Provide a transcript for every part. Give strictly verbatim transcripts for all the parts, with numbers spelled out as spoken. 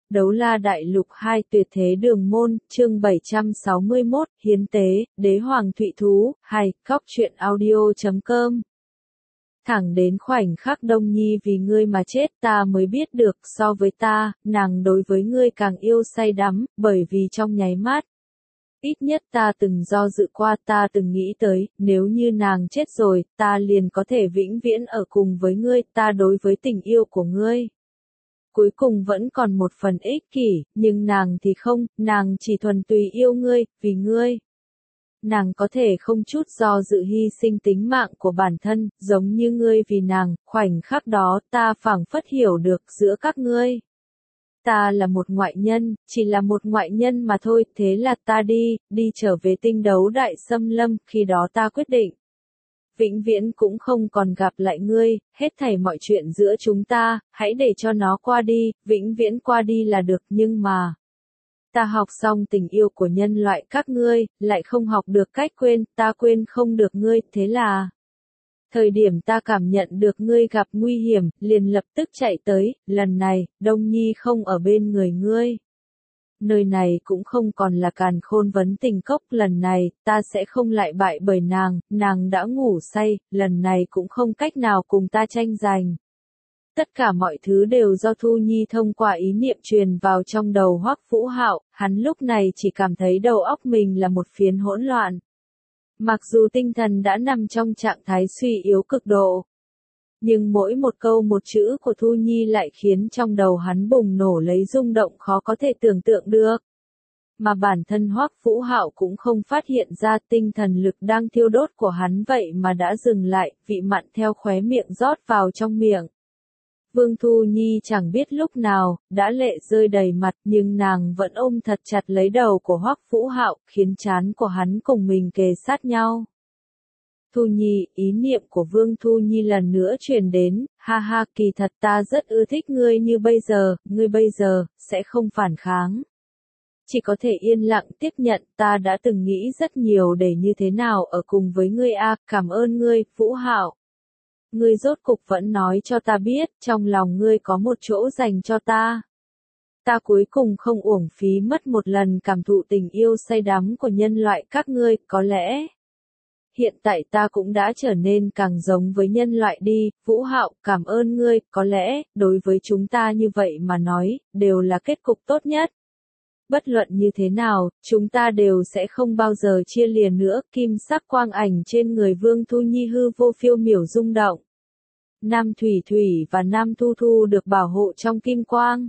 Đấu La Đại Lục hai Tuyệt Thế Đường Môn, chương bảy trăm sáu mươi mốt, Hiến Tế, Đế Hoàng Thụy Thú, hai, Cóc Truyện Audio chấm com. Thẳng đến khoảnh khắc Đông Nhi vì ngươi mà chết ta mới biết được so với ta, nàng đối với ngươi càng yêu say đắm, bởi vì trong nháy mắt. Ít nhất ta từng do dự qua, ta từng nghĩ tới, nếu như nàng chết rồi, ta liền có thể vĩnh viễn ở cùng với ngươi, ta đối với tình yêu của ngươi. Cuối cùng vẫn còn một phần ích kỷ, nhưng nàng thì không, nàng chỉ thuần túy yêu ngươi, vì ngươi. Nàng có thể không chút do dự hy sinh tính mạng của bản thân, giống như ngươi vì nàng, khoảnh khắc đó ta phảng phất hiểu được giữa các ngươi. Ta là một ngoại nhân, chỉ là một ngoại nhân mà thôi, thế là ta đi, đi trở về tinh đấu đại xâm lâm, khi đó ta quyết định. Vĩnh viễn cũng không còn gặp lại ngươi, hết thảy mọi chuyện giữa chúng ta, hãy để cho nó qua đi, vĩnh viễn qua đi là được, nhưng mà. Ta học xong tình yêu của nhân loại các ngươi, lại không học được cách quên, ta quên không được ngươi, thế là. Thời điểm ta cảm nhận được ngươi gặp nguy hiểm, liền lập tức chạy tới, lần này, Đông Nhi không ở bên người ngươi. Nơi này cũng không còn là Càn Khôn Vấn Tình Cốc, lần này, ta sẽ không lại bại bởi nàng, nàng đã ngủ say, lần này cũng không cách nào cùng ta tranh giành. Tất cả mọi thứ đều do Thu Nhi thông qua ý niệm truyền vào trong đầu Hoắc Vũ Hạo, hắn lúc này chỉ cảm thấy đầu óc mình là một phiến hỗn loạn. Mặc dù tinh thần đã nằm trong trạng thái suy yếu cực độ, nhưng mỗi một câu một chữ của Thu Nhi lại khiến trong đầu hắn bùng nổ lấy rung động khó có thể tưởng tượng được. Mà bản thân Hoắc Vũ Hạo cũng không phát hiện ra tinh thần lực đang thiêu đốt của hắn vậy mà đã dừng lại, vị mặn theo khóe miệng rót vào trong miệng. Vương Thu Nhi chẳng biết lúc nào, đã lệ rơi đầy mặt nhưng nàng vẫn ôm thật chặt lấy đầu của Hoắc Vũ Hạo, khiến trán của hắn cùng mình kề sát nhau. Thu Nhi, ý niệm của Vương Thu Nhi lần nữa truyền đến, ha ha, kỳ thật ta rất ưa thích ngươi như bây giờ, ngươi bây giờ, sẽ không phản kháng. Chỉ có thể yên lặng tiếp nhận, ta đã từng nghĩ rất nhiều để như thế nào ở cùng với ngươi a, cảm ơn ngươi, Vũ Hạo. Ngươi rốt cục vẫn nói cho ta biết, trong lòng ngươi có một chỗ dành cho ta. Ta cuối cùng không uổng phí mất một lần cảm thụ tình yêu say đắm của nhân loại các ngươi, có lẽ. Hiện tại ta cũng đã trở nên càng giống với nhân loại đi, Vũ Hạo, cảm ơn ngươi, có lẽ, đối với chúng ta như vậy mà nói, đều là kết cục tốt nhất. Bất luận như thế nào, chúng ta đều sẽ không bao giờ chia lìa nữa, kim sắc quang ảnh trên người Vương Thu Nhi hư vô phiêu miểu rung động. Nam Thủy Thủy và Nam Thu Thu được bảo hộ trong kim quang.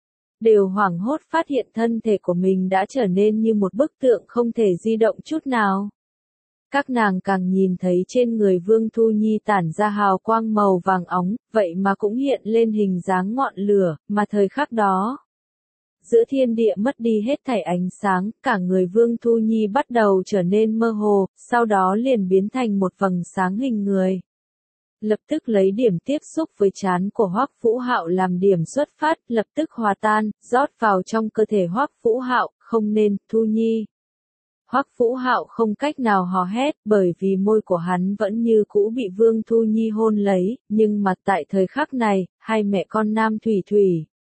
Đều hoảng hốt phát hiện thân thể của mình đã trở nên như một bức tượng không thể di động chút nào. Các nàng càng nhìn thấy trên người Vương Thu Nhi tản ra hào quang màu vàng óng, vậy mà cũng hiện lên hình dáng ngọn lửa, mà thời khắc đó. Giữa thiên địa mất đi hết thảy ánh sáng, cả người Vương Thu Nhi bắt đầu trở nên mơ hồ, sau đó liền biến thành một vầng sáng hình người. Lập tức lấy điểm tiếp xúc với trán của Hoắc Vũ Hạo làm điểm xuất phát, lập tức hòa tan, rót vào trong cơ thể Hoắc Vũ Hạo, không nên, Thu Nhi. Hoắc Vũ Hạo không cách nào hò hét, bởi vì môi của hắn vẫn như cũ bị Vương Thu Nhi hôn lấy, nhưng mà tại thời khắc này, hai mẹ con Nam Thủy Thủy.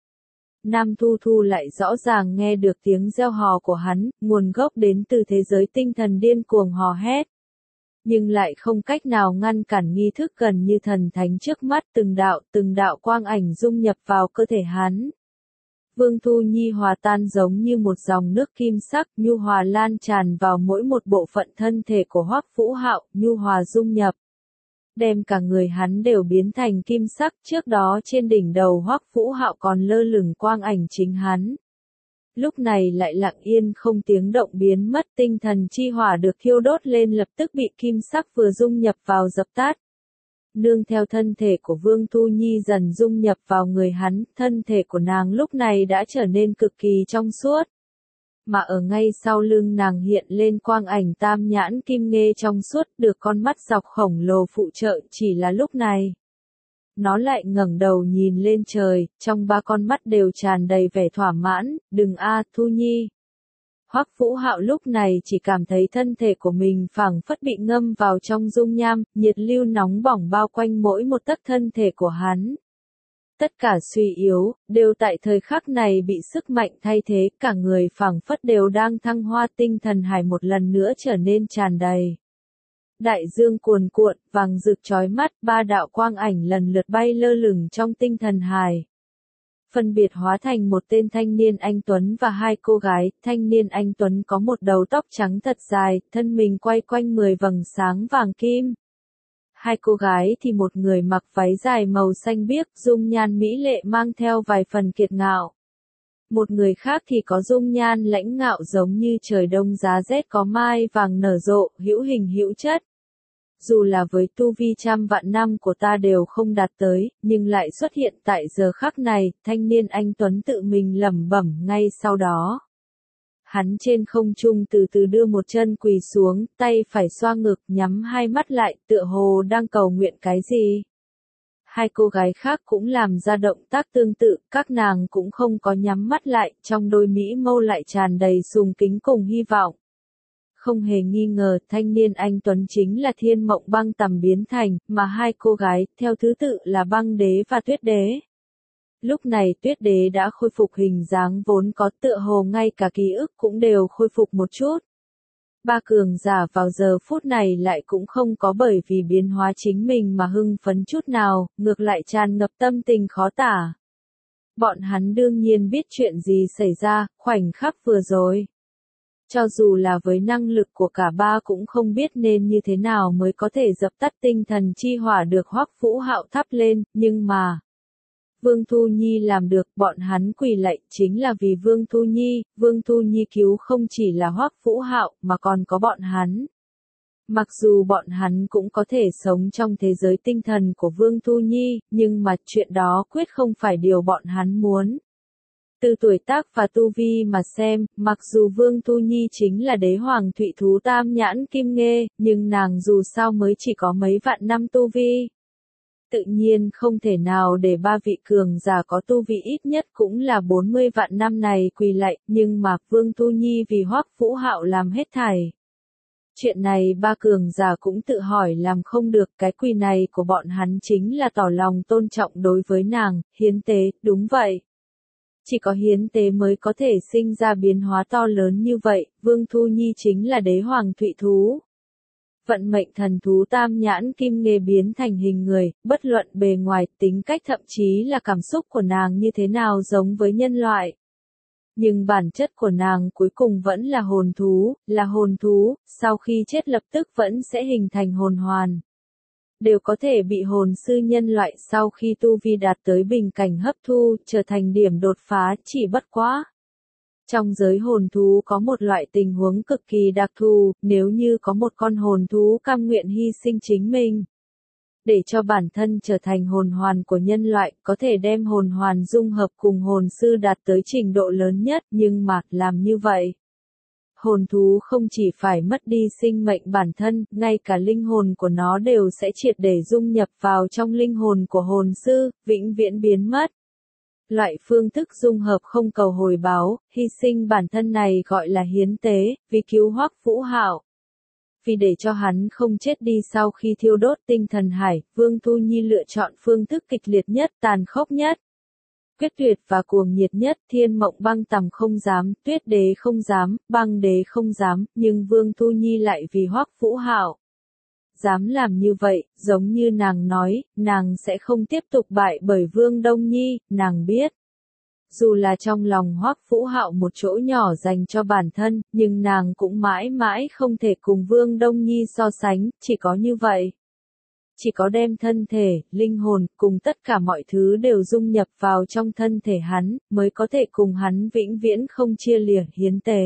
Nam Thu Thu lại rõ ràng nghe được tiếng reo hò của hắn, nguồn gốc đến từ thế giới tinh thần điên cuồng hò hét. Nhưng lại không cách nào ngăn cản nghi thức gần như thần thánh trước mắt, từng đạo, từng đạo quang ảnh dung nhập vào cơ thể hắn. Vương Thu Nhi hòa tan giống như một dòng nước kim sắc, nhu hòa lan tràn vào mỗi một bộ phận thân thể của Hoắc Vũ Hạo, nhu hòa dung nhập. Đem cả người hắn đều biến thành kim sắc, trước đó trên đỉnh đầu Hoắc Vũ Hạo còn lơ lửng quang ảnh chính hắn. Lúc này lại lặng yên không tiếng động biến mất, tinh thần chi hỏa được thiêu đốt lên lập tức bị kim sắc vừa dung nhập vào dập tắt. Nương theo thân thể của Vương Thu Nhi dần dung nhập vào người hắn, thân thể của nàng lúc này đã trở nên cực kỳ trong suốt. Mà ở ngay sau lưng nàng hiện lên quang ảnh tam nhãn kim nghê trong suốt, được con mắt dọc khổng lồ phụ trợ, chỉ là lúc này. Nó lại ngẩng đầu nhìn lên trời, trong ba con mắt đều tràn đầy vẻ thỏa mãn, đừng a, Thu Nhi. Hoắc Vũ Hạo lúc này chỉ cảm thấy thân thể của mình phảng phất bị ngâm vào trong dung nham, nhiệt lưu nóng bỏng bao quanh mỗi một tấc thân thể của hắn. Tất cả suy yếu, đều tại thời khắc này bị sức mạnh thay thế, cả người phảng phất đều đang thăng hoa, tinh thần hải một lần nữa trở nên tràn đầy. Đại dương cuồn cuộn, vàng rực chói mắt, ba đạo quang ảnh lần lượt bay lơ lửng trong tinh thần hải. Phân biệt hóa thành một tên thanh niên anh Tuấn và hai cô gái, thanh niên anh Tuấn có một đầu tóc trắng thật dài, thân mình quay quanh mười vầng sáng vàng kim. Hai cô gái thì một người mặc váy dài màu xanh biếc, dung nhan mỹ lệ mang theo vài phần kiệt ngạo. Một người khác thì có dung nhan lãnh ngạo giống như trời đông giá rét có mai vàng nở rộ, hữu hình hữu chất. Dù là với tu vi trăm vạn năm của ta đều không đạt tới, nhưng lại xuất hiện tại giờ khắc này, thanh niên anh Tuấn tự mình lẩm bẩm ngay sau đó. Hắn trên không trung từ từ đưa một chân quỳ xuống, tay phải xoa ngực, nhắm hai mắt lại, tựa hồ đang cầu nguyện cái gì. Hai cô gái khác cũng làm ra động tác tương tự, các nàng cũng không có nhắm mắt lại, trong đôi mỹ mâu lại tràn đầy sùng kính cùng hy vọng. Không hề nghi ngờ, thanh niên anh Tuấn chính là Thiên Mộng Băng Tầm biến thành, mà hai cô gái, theo thứ tự là Băng Đế và Tuyết Đế. Lúc này Tuyết Đế đã khôi phục hình dáng vốn có, tựa hồ ngay cả ký ức cũng đều khôi phục một chút. Ba cường giả vào giờ phút này lại cũng không có bởi vì biến hóa chính mình mà hưng phấn chút nào, ngược lại tràn ngập tâm tình khó tả. Bọn hắn đương nhiên biết chuyện gì xảy ra, khoảnh khắc vừa rồi. Cho dù là với năng lực của cả ba cũng không biết nên như thế nào mới có thể dập tắt tinh thần chi hỏa được Hoắc Vũ Hạo thắp lên, nhưng mà Vương Thu Nhi làm được, bọn hắn quỳ lạy chính là vì Vương Thu Nhi, Vương Thu Nhi cứu không chỉ là Hoắc Vũ Hạo mà còn có bọn hắn. Mặc dù bọn hắn cũng có thể sống trong thế giới tinh thần của Vương Thu Nhi, nhưng mà chuyện đó quyết không phải điều bọn hắn muốn. Từ tuổi tác và tu vi mà xem, mặc dù Vương Thu Nhi chính là đế hoàng thụy thú tam nhãn kim nghê, nhưng nàng dù sao mới chỉ có mấy vạn năm tu vi. Tự nhiên không thể nào để ba vị cường giả có tu vi ít nhất cũng là bốn mươi vạn năm này quỳ lạy, nhưng mà Vương Thu Nhi vì Hoắc Vũ Hạo làm hết thảy. Chuyện này ba cường giả cũng tự hỏi làm không được, cái quỳ này của bọn hắn chính là tỏ lòng tôn trọng đối với nàng, hiến tế, đúng vậy. Chỉ có hiến tế mới có thể sinh ra biến hóa to lớn như vậy, Vương Thu Nhi chính là đế hoàng thụy thú. Vận mệnh thần thú tam nhãn kim nghê biến thành hình người, bất luận bề ngoài, tính cách thậm chí là cảm xúc của nàng như thế nào giống với nhân loại. Nhưng bản chất của nàng cuối cùng vẫn là hồn thú, là hồn thú, sau khi chết lập tức vẫn sẽ hình thành hồn hoàn. Đều có thể bị hồn sư nhân loại sau khi tu vi đạt tới bình cảnh hấp thu, trở thành điểm đột phá, chỉ bất quá. Trong giới hồn thú có một loại tình huống cực kỳ đặc thù, nếu như có một con hồn thú cam nguyện hy sinh chính mình. Để cho bản thân trở thành hồn hoàn của nhân loại, có thể đem hồn hoàn dung hợp cùng hồn sư đạt tới trình độ lớn nhất, nhưng mà, làm như vậy. Hồn thú không chỉ phải mất đi sinh mệnh bản thân, ngay cả linh hồn của nó đều sẽ triệt để dung nhập vào trong linh hồn của hồn sư, vĩnh viễn biến mất. Loại phương thức dung hợp không cầu hồi báo, hy sinh bản thân này gọi là hiến tế, vì cứu Hoắc Vũ Hạo. Vì để cho hắn không chết đi sau khi thiêu đốt tinh thần hải, Vương Thu Nhi lựa chọn phương thức kịch liệt nhất, tàn khốc nhất. Quyết tuyệt và cuồng nhiệt nhất, Thiên Mộng Băng Tầm không dám, Tuyết Đế không dám, Băng Đế không dám, nhưng Vương Thu Nhi lại vì Hoắc Vũ Hạo. Dám làm như vậy, giống như nàng nói, nàng sẽ không tiếp tục bại bởi Vương Đông Nhi, nàng biết. Dù là trong lòng Hoắc Vũ Hạo một chỗ nhỏ dành cho bản thân, nhưng nàng cũng mãi mãi không thể cùng Vương Đông Nhi so sánh, chỉ có như vậy. Chỉ có đem thân thể, linh hồn, cùng tất cả mọi thứ đều dung nhập vào trong thân thể hắn, mới có thể cùng hắn vĩnh viễn không chia lìa, hiến tế.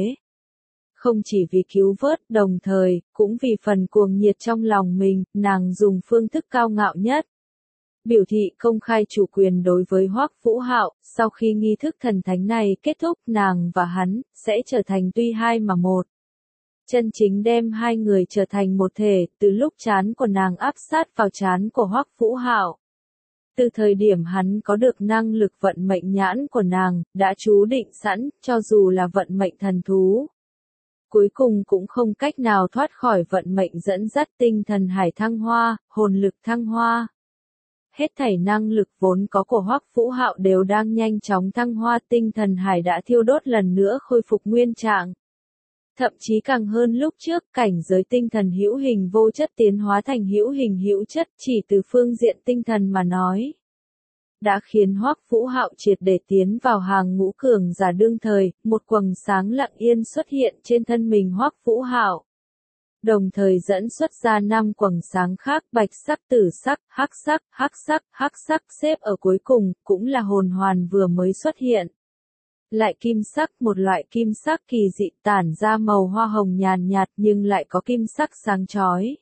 Không chỉ vì cứu vớt, đồng thời, cũng vì phần cuồng nhiệt trong lòng mình, nàng dùng phương thức cao ngạo nhất. Biểu thị công khai chủ quyền đối với Hoắc Vũ Hạo, sau khi nghi thức thần thánh này kết thúc, nàng và hắn, sẽ trở thành tuy hai mà một. Chân chính đem hai người trở thành một thể, từ lúc trán của nàng áp sát vào trán của Hoắc Vũ Hạo. Từ thời điểm hắn có được năng lực vận mệnh nhãn của nàng, đã chú định sẵn, cho dù là vận mệnh thần thú. Cuối cùng cũng không cách nào thoát khỏi vận mệnh dẫn dắt tinh thần hải thăng hoa, hồn lực thăng hoa. hết thảy năng lực vốn có của Hoắc Vũ Hạo đều đang nhanh chóng thăng hoa, tinh thần hải đã thiêu đốt lần nữa khôi phục nguyên trạng. Thậm chí càng hơn lúc trước, cảnh giới tinh thần hữu hình vô chất tiến hóa thành hữu hình hữu chất, chỉ từ phương diện tinh thần mà nói, đã khiến Hoắc Vũ Hạo triệt để tiến vào hàng ngũ cường giả đương thời, một quầng sáng lặng yên xuất hiện trên thân mình Hoắc Vũ Hạo. Đồng thời dẫn xuất ra năm quầng sáng khác, bạch sắc, tử sắc, hắc sắc, hắc sắc, hắc sắc, xếp ở cuối cùng, cũng là hồn hoàn vừa mới xuất hiện. Lại kim sắc, một loại kim sắc kỳ dị tản ra màu hoa hồng nhàn nhạt nhưng lại có kim sắc sáng chói.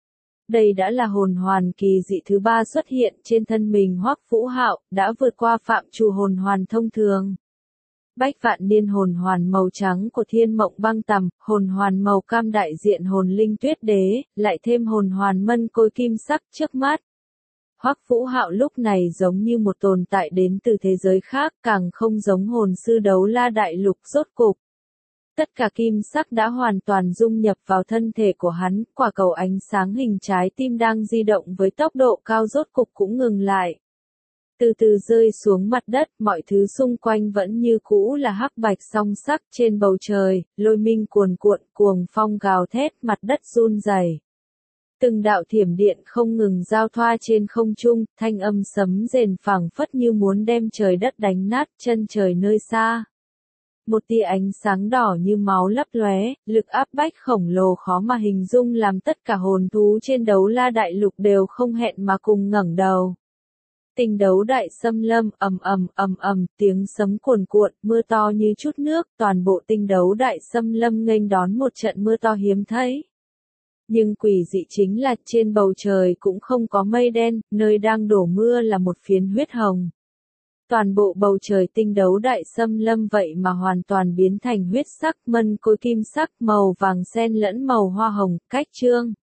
Đây đã là hồn hoàn kỳ dị thứ ba xuất hiện trên thân mình Hoắc Vũ Hạo, đã vượt qua phạm trù hồn hoàn thông thường. Bách vạn niên hồn hoàn màu trắng của Thiên Mộng Băng Tầm, hồn hoàn màu cam đại diện hồn linh Tuyết Đế, lại thêm hồn hoàn mân côi kim sắc trước mắt. Hoắc Vũ Hạo lúc này giống như một tồn tại đến từ thế giới khác, càng không giống hồn sư Đấu La Đại Lục rốt cục. Tất cả kim sắc đã hoàn toàn dung nhập vào thân thể của hắn, quả cầu ánh sáng hình trái tim đang di động với tốc độ cao rốt cục cũng ngừng lại. Từ từ rơi xuống mặt đất, mọi thứ xung quanh vẫn như cũ là hắc bạch song sắc, trên bầu trời, lôi minh cuồn cuộn, cuồng phong gào thét, mặt đất run rẩy. Từng đạo thiểm điện không ngừng giao thoa trên không trung, thanh âm sấm rền phảng phất như muốn đem trời đất đánh nát, chân trời nơi xa. Một tia ánh sáng đỏ như máu lấp lóe, lực áp bách khổng lồ khó mà hình dung làm tất cả hồn thú trên Đấu La Đại Lục đều không hẹn mà cùng ngẩng đầu. Tinh đấu đại xâm lâm, ầm ầm ầm ầm, tiếng sấm cuồn cuộn, mưa to như chút nước, toàn bộ tinh đấu đại xâm lâm nghênh đón một trận mưa to hiếm thấy. Nhưng quỷ dị chính là trên bầu trời cũng không có mây đen, nơi đang đổ mưa là một phiến huyết hồng. Toàn bộ bầu trời tinh đấu đại xâm lâm vậy mà hoàn toàn biến thành huyết sắc, mân côi kim sắc, màu vàng xen lẫn màu hoa hồng, cách trương.